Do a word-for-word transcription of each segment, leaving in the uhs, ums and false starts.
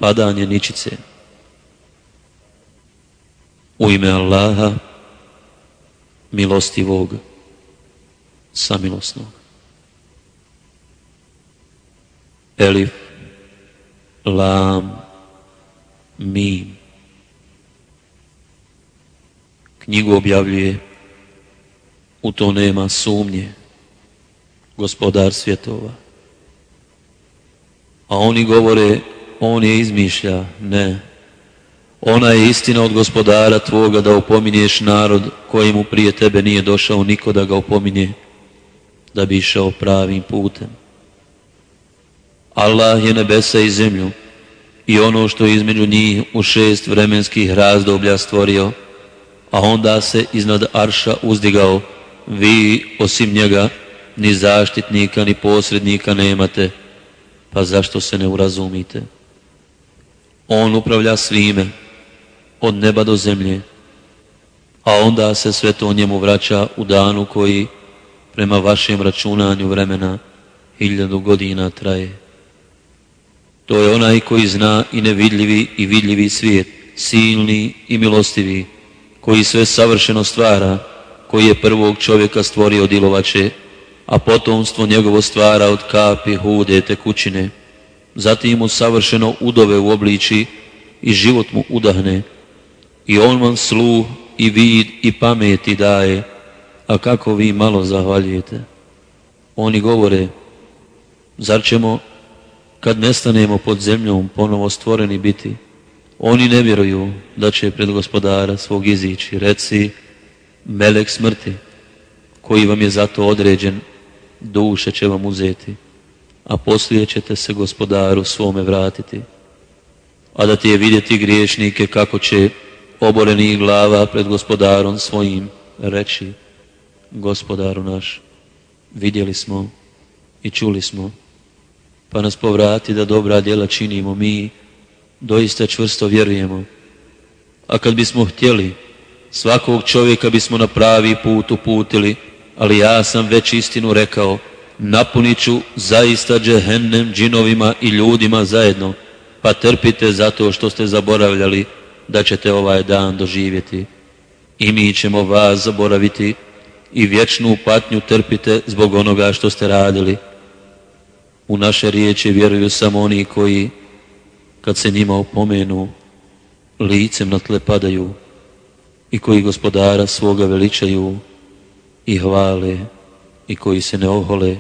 padanje ničice. U ime Allaha, milostivog, samilosnog. Elif, lam, mim. Knjigu objavljuje, u to nema sumnje, Gospodar svjetova. A oni govore, on je izmišlja. Ne. Ona je istina od Gospodara tvoga da opominješ narod kojemu prije tebe nije došao niko da ga opominje, da bi išao pravim putem. Allah je nebesa i zemlju i ono što je između njih u šest vremenskih razdoblja stvorio, a onda se iznad arša uzdigao. Vi osim njega ni zaštitnika ni posrednika nemate, pa zašto se ne urazumite? On upravlja svime, od neba do zemlje, a onda se sve to njemu vraća u danu koji, prema vašem računanju vremena, hiljadu godina traje. To je onaj koji zna i nevidljivi i vidljivi svijet, silni i milostivi, koji sve savršeno stvara, koji je prvog čovjeka stvorio od ilovače, a potomstvo njegovo stvara od kapi hude tekućine. Zatim mu savršeno udove uobliči i život mu udahne. I on vam sluh i vid i pameti daje, a kako vi malo zahvaljujete. Oni govore, zar ćemo, kad nestanemo pod zemljom, ponovo stvoreni biti? Oni ne vjeruju da će pred Gospodara svog izići. Reci, melek smrti, koji vam je zato određen, duše će vam uzeti, a poslije ćete se Gospodaru svome vratiti. A da ti je vidjeti griješnike kako će oborenih glava pred Gospodarom svojim reći, Gospodaru naš, vidjeli smo i čuli smo, pa nas povrati da dobra djela činimo. Mi doista čvrsto vjerujemo. A kad bismo htjeli, svakog čovjeka bismo na pravi put uputili, ali ja sam već istinu rekao, napunit ću zaista džehennem džinovima i ljudima zajedno, pa trpite zato što ste zaboravljali da ćete ovaj dan doživjeti. I mi ćemo vas zaboraviti i vječnu patnju trpite zbog onoga što ste radili. U naše riječi vjeruju samo oni koji, kad se njima opomenu, licem na tle padaju i koji Gospodara svoga veličaju i hvale i koji se ne ohole.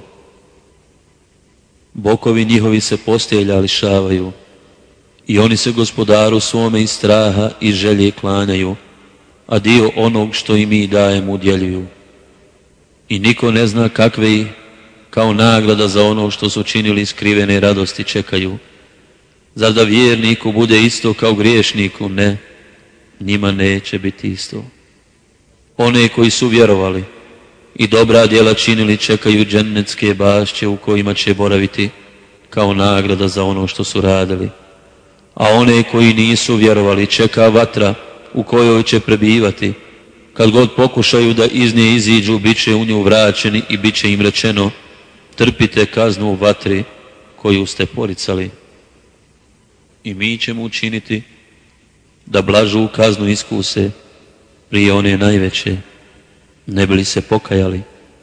Bokovi njihovi se postelja lišavaju i oni se Gospodaru svome iz straha i želje klanjaju, a dio onog što i mi dajemo udjeljuju. I niko ne zna kakve ih kao nagrada za ono što su činili skrivene radosti čekaju. Zar da vjerniku bude isto kao griješniku? Ne, njima neće biti isto. One koji su vjerovali i dobra djela činili čekaju džennetske bašće u kojima će boraviti kao nagrada za ono što su radili. A one koji nisu vjerovali čeka vatra u kojoj će prebivati. Kad god pokušaju da iz nje iziđu, bit će u nju vraćeni i bit će im rečeno, trpite kaznu u vatri koju ste poricali. I mi ćemo učiniti da blažu kaznu iskuse prije one najveće, ne bi li se pokajali.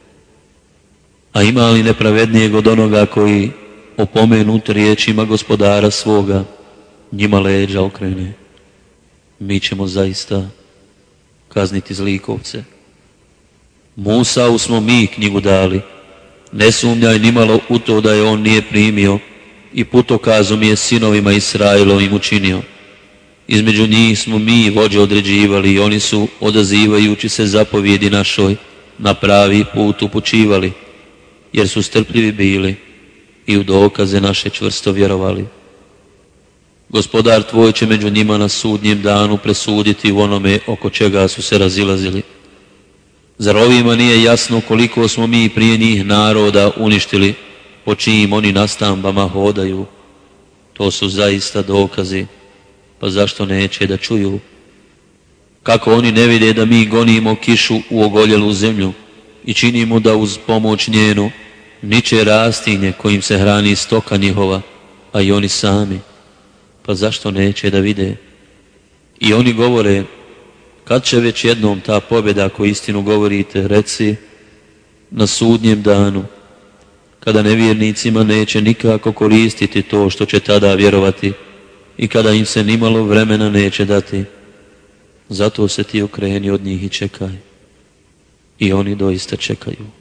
A ima li nepravednijeg od onoga koji, opomenut riječima Gospodara svoga, njima leđa okrene? Mi ćemo zaista kazniti zlikovce. Musau smo mi knjigu dali, ne sumnjaj nimalo u to da je on nije primio i putokazom je sinovima Israilovim učinio. Između njih smo mi vođe određivali i oni su, odazivajući se zapovjedi našoj, na pravi put upućivali, jer su strpljivi bili i u dokaze naše čvrsto vjerovali. Gospodar tvoj će među njima na sudnjem danu presuditi u onome oko čega su se razilazili. Zar ovima nije jasno koliko smo mi prije njih naroda uništili, po čijim oni nastambama hodaju? To su zaista dokazi, pa zašto neće da čuju? Kako oni ne vide da mi gonimo kišu u ogoljelu zemlju i činimo da uz pomoć njenu niče rastinje kojim se hrani stoka njihova, a i oni sami? pa zašto neće da vide? I oni govore, kad će već jednom ta pobjeda koju istinu govorite, reci, na sudnjem danu, kada nevjernicima neće nikako koristiti to što će tada vjerovati i kada im se nimalo vremena neće dati. Zato se ti okreni od njih i čekaj. I oni doista čekaju.